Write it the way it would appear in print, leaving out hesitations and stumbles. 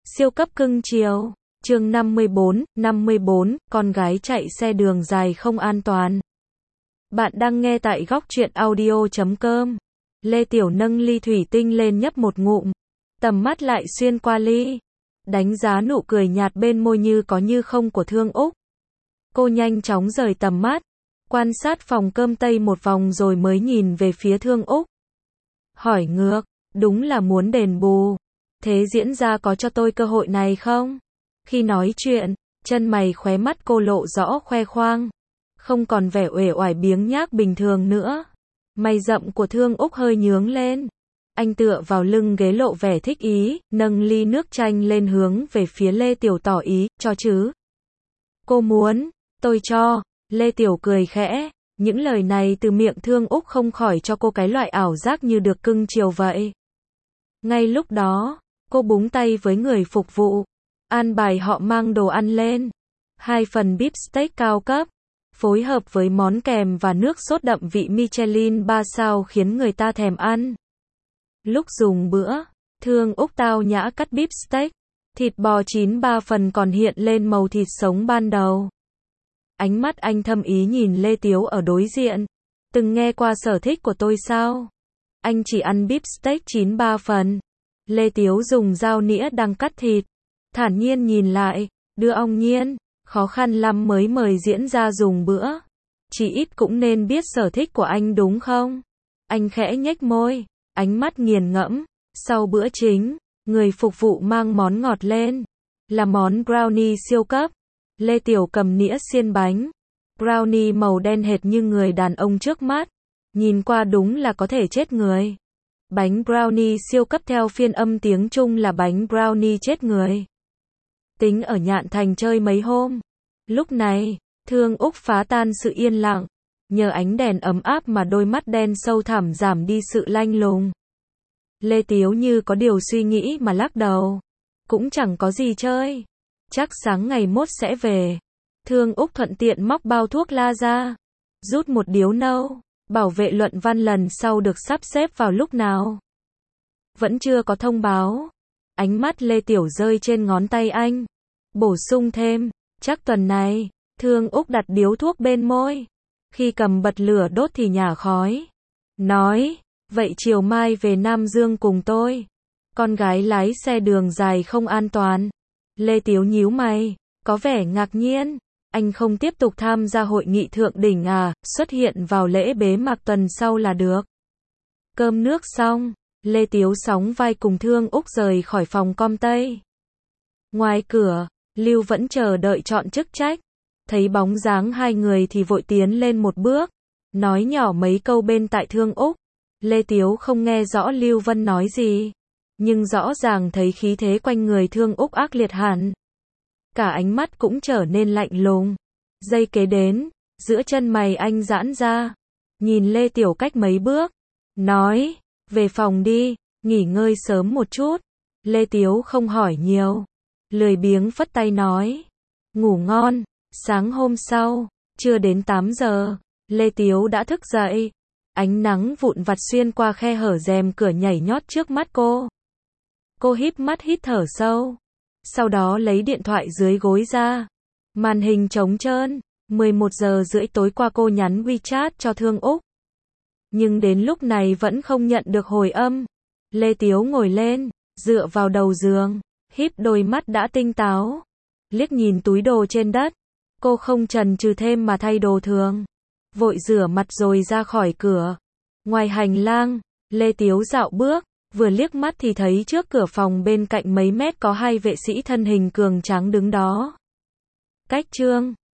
Siêu cấp cưng chiều. Chương 54, con gái chạy xe đường dài không an toàn. Bạn đang nghe tại góc truyện audio.com. Lê Tiểu nâng ly thủy tinh lên nhấp một ngụm. Tầm mắt lại xuyên qua ly. Đánh giá nụ cười nhạt bên môi như có như không của Thương Úc. Cô nhanh chóng rời tầm mắt. Quan sát phòng cơm Tây một vòng rồi mới nhìn về phía Thương Úc. Hỏi ngược, đúng là muốn đền bù. Thế diễn ra có cho tôi cơ hội này không? Khi nói chuyện, chân mày khóe mắt cô lộ rõ khoe khoang. Không còn vẻ uể oải biếng nhác bình thường nữa. Mày rậm của Thương Úc hơi nhướng lên. Anh tựa vào lưng ghế lộ vẻ thích ý, nâng ly nước chanh lên hướng về phía Lê Tiểu tỏ ý, cho chứ. Cô muốn, tôi cho. Lê Tiểu cười khẽ. Những lời này từ miệng Thương Úc không khỏi cho cô cái loại ảo giác như được cưng chiều vậy. Ngay lúc đó, cô búng tay với người phục vụ. An bài họ mang đồ ăn lên. 2 phần beef steak cao cấp. Phối hợp với món kèm và nước sốt đậm vị Michelin 3 sao khiến người ta thèm ăn. Lúc dùng bữa, Thương Úc tao nhã cắt beef steak. Thịt bò chín 3 phần còn hiện lên màu thịt sống ban đầu. Ánh mắt anh thâm ý nhìn Lê Tiếu ở đối diện. Từng nghe qua sở thích của tôi sao? Anh chỉ ăn beef steak chín 3 phần. Lê Tiếu dùng dao nĩa đang cắt thịt. Thản nhiên nhìn lại, đưa ong nhiên, khó khăn lắm mới mời diễn ra dùng bữa. Chỉ ít cũng nên biết sở thích của anh đúng không? Anh khẽ nhếch môi, ánh mắt nghiền ngẫm. Sau bữa chính, người phục vụ mang món ngọt lên. Là món brownie siêu cấp. Lê Tiểu cầm nĩa xiên bánh. Brownie màu đen hệt như người đàn ông trước mắt. Nhìn qua đúng là có thể chết người. Bánh brownie siêu cấp theo phiên âm tiếng Trung là bánh brownie chết người. Tính ở Nhạn Thành chơi mấy hôm. Lúc này, Thương Úc phá tan sự yên lặng. Nhờ ánh đèn ấm áp mà đôi mắt đen sâu thẳm giảm đi sự lanh lùng. Lê Tiếu như có điều suy nghĩ mà lắc đầu. Cũng chẳng có gì chơi. Chắc sáng ngày mốt sẽ về. Thương Úc thuận tiện móc bao thuốc la ra. Rút một điếu nâu. Bảo vệ luận văn lần sau được sắp xếp vào lúc nào? Vẫn chưa có thông báo. Ánh mắt Lê Tiểu rơi trên ngón tay anh. Bổ sung thêm, chắc tuần này. Thương Úc đặt điếu thuốc bên môi. Khi cầm bật lửa đốt thì nhả khói. Nói, vậy chiều mai về Nam Dương cùng tôi. Con gái lái xe đường dài không an toàn. Lê Tiếu nhíu mày, có vẻ ngạc nhiên. Anh không tiếp tục tham gia hội nghị thượng đỉnh à, xuất hiện vào lễ bế mạc tuần sau là được. Cơm nước xong, Lê Tiếu sóng vai cùng Thương Úc rời khỏi phòng com Tây. Ngoài cửa, Lưu vẫn chờ đợi chọn chức trách. Thấy bóng dáng hai người thì vội tiến lên một bước. Nói nhỏ mấy câu bên tai Thương Úc. Lê Tiếu không nghe rõ Lưu Vân nói gì. Nhưng rõ ràng thấy khí thế quanh người Thương Úc ác liệt hẳn. Cả ánh mắt cũng trở nên lạnh lùng. Giây kế đến, giữa chân mày anh giãn ra. Nhìn Lê Tiểu cách mấy bước. Nói, về phòng đi, nghỉ ngơi sớm một chút. Lê Tiếu không hỏi nhiều. Lười biếng phất tay nói. Ngủ ngon. Sáng hôm sau, chưa đến 8 giờ, Lê Tiếu đã thức dậy. Ánh nắng vụn vặt xuyên qua khe hở rèm cửa nhảy nhót trước mắt cô. Cô híp mắt hít thở sâu. Sau đó lấy điện thoại dưới gối ra. Màn hình trống trơn. 11 giờ rưỡi tối qua cô nhắn WeChat cho Thương Úc. Nhưng đến lúc này vẫn không nhận được hồi âm. Lê Tiếu ngồi lên, dựa vào đầu giường, híp đôi mắt đã tinh táo. Liếc nhìn túi đồ trên đất. Cô không chần chừ thêm mà thay đồ thường. Vội rửa mặt rồi ra khỏi cửa. Ngoài hành lang, Lê Tiếu dạo bước. Vừa liếc mắt thì thấy trước cửa phòng bên cạnh mấy mét có 2 vệ sĩ thân hình cường tráng đứng đó. Cách chương